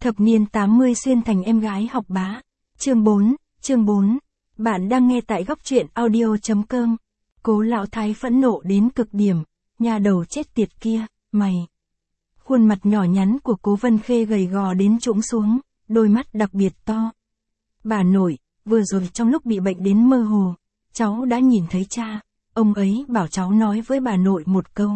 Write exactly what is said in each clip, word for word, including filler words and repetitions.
Thập niên tám mươi xuyên thành em gái học bá. Chương bốn, chương bốn. Bạn đang nghe tại góc truyện audio chấm com. Cố Lão Thái phẫn nộ đến cực điểm, nhà đầu chết tiệt kia, mày. Khuôn mặt nhỏ nhắn của Cố Vân Khê gầy gò đến trũng xuống, đôi mắt đặc biệt to. Bà nội, vừa rồi trong lúc bị bệnh đến mơ hồ, cháu đã nhìn thấy cha, ông ấy bảo cháu nói với bà nội một câu.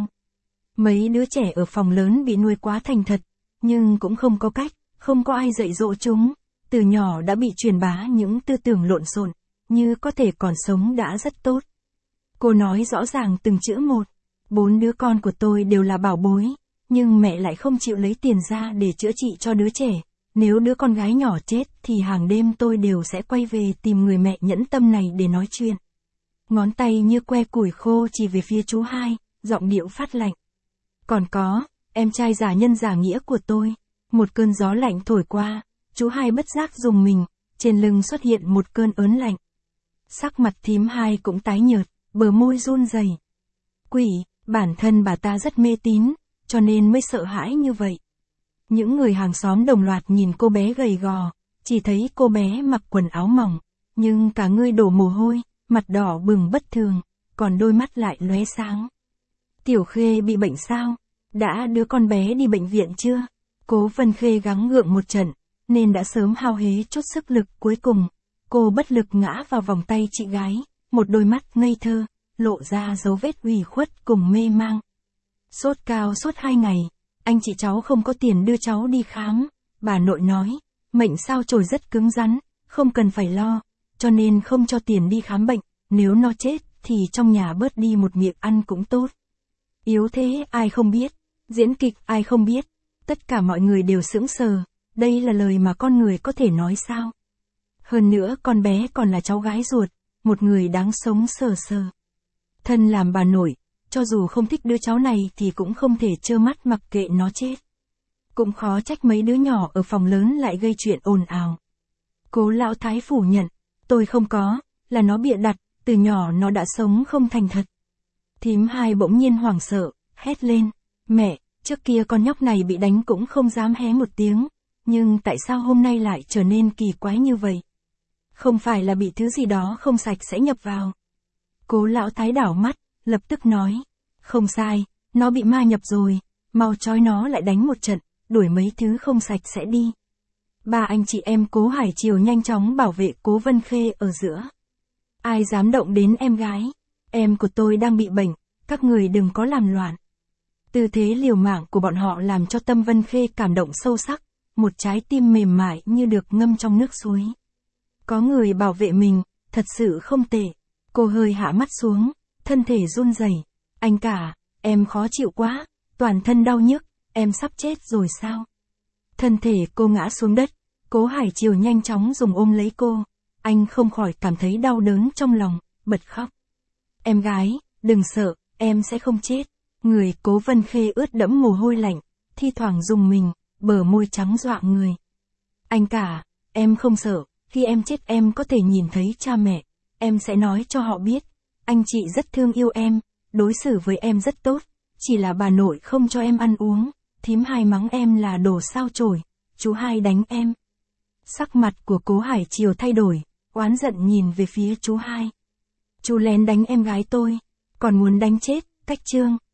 Mấy đứa trẻ ở phòng lớn bị nuôi quá thành thật, nhưng cũng không có cách, không có ai dạy dỗ chúng, từ nhỏ đã bị truyền bá những tư tưởng lộn xộn, như có thể còn sống đã rất tốt. Cô nói rõ ràng từng chữ một, bốn đứa con của tôi đều là bảo bối, nhưng mẹ lại không chịu lấy tiền ra để chữa trị cho đứa trẻ. Nếu đứa con gái nhỏ chết thì hàng đêm tôi đều sẽ quay về tìm người mẹ nhẫn tâm này để nói chuyện. Ngón tay như que củi khô chỉ về phía chú hai, giọng điệu phát lạnh. Còn có, em trai giả nhân giả nghĩa của tôi. Một cơn gió lạnh thổi qua, chú hai bất giác dùng mình, trên lưng xuất hiện một cơn ớn lạnh. Sắc mặt thím hai cũng tái nhợt, bờ môi run rẩy. Quỷ, bản thân bà ta rất mê tín, cho nên mới sợ hãi như vậy. Những người hàng xóm đồng loạt nhìn cô bé gầy gò, chỉ thấy cô bé mặc quần áo mỏng, nhưng cả người đổ mồ hôi, mặt đỏ bừng bất thường, còn đôi mắt lại lóe sáng. Tiểu Khê bị bệnh sao? Đã đưa con bé đi bệnh viện chưa? Cố Vân Khê gắng gượng một trận, nên đã sớm hao hế chút sức lực cuối cùng. Cô bất lực ngã vào vòng tay chị gái, một đôi mắt ngây thơ, lộ ra dấu vết ủy khuất cùng mê mang. Sốt cao suốt hai ngày, anh chị cháu không có tiền đưa cháu đi khám. Bà nội nói, mệnh sao chổi rất cứng rắn, không cần phải lo, cho nên không cho tiền đi khám bệnh, nếu nó chết thì trong nhà bớt đi một miệng ăn cũng tốt. Yếu thế ai không biết, diễn kịch ai không biết, tất cả mọi người đều sững sờ, đây là lời mà con người có thể nói sao? Hơn nữa con bé còn là cháu gái ruột, một người đáng sống sờ sờ. Thân làm bà nội, cho dù không thích đứa cháu này thì cũng không thể trơ mắt mặc kệ nó chết. Cũng khó trách mấy đứa nhỏ ở phòng lớn lại gây chuyện ồn ào. Cố Lão Thái phủ nhận, tôi không có, là nó bịa đặt, từ nhỏ nó đã sống không thành thật. Thím hai bỗng nhiên hoảng sợ, hét lên, mẹ, trước kia con nhóc này bị đánh cũng không dám hé một tiếng, nhưng tại sao hôm nay lại trở nên kỳ quái như vậy? Không phải là bị thứ gì đó không sạch sẽ nhập vào. Cố Lão Thái đảo mắt, lập tức nói, không sai, nó bị ma nhập rồi, mau trói nó lại đánh một trận, đuổi mấy thứ không sạch sẽ đi. Ba anh chị em Cố Hải Triều nhanh chóng bảo vệ Cố Vân Khê ở giữa. Ai dám động đến em gái? Em của tôi đang bị bệnh, các người đừng có làm loạn. Tư thế liều mạng của bọn họ làm cho tâm Vân Khê cảm động sâu sắc, một trái tim mềm mại như được ngâm trong nước suối. Có người bảo vệ mình, thật sự không tệ. Cô hơi hạ mắt xuống, thân thể run rẩy. Anh cả, em khó chịu quá, toàn thân đau nhức, em sắp chết rồi sao? Thân thể cô ngã xuống đất, Cố Hải Triều nhanh chóng dùng ôm lấy cô. Anh không khỏi cảm thấy đau đớn trong lòng, bật khóc. Em gái, đừng sợ, em sẽ không chết. Người Cố Vân Khê ướt đẫm mồ hôi lạnh, thi thoảng rùng mình, bờ môi trắng dọa người. Anh cả, em không sợ, khi em chết em có thể nhìn thấy cha mẹ, em sẽ nói cho họ biết, anh chị rất thương yêu em, đối xử với em rất tốt, chỉ là bà nội không cho em ăn uống, thím hai mắng em là đồ sao chổi, chú hai đánh em. Sắc mặt của Cố Hải Triều thay đổi, oán giận nhìn về phía chú hai. Chú lén đánh em gái tôi, còn muốn đánh chết, cách trương.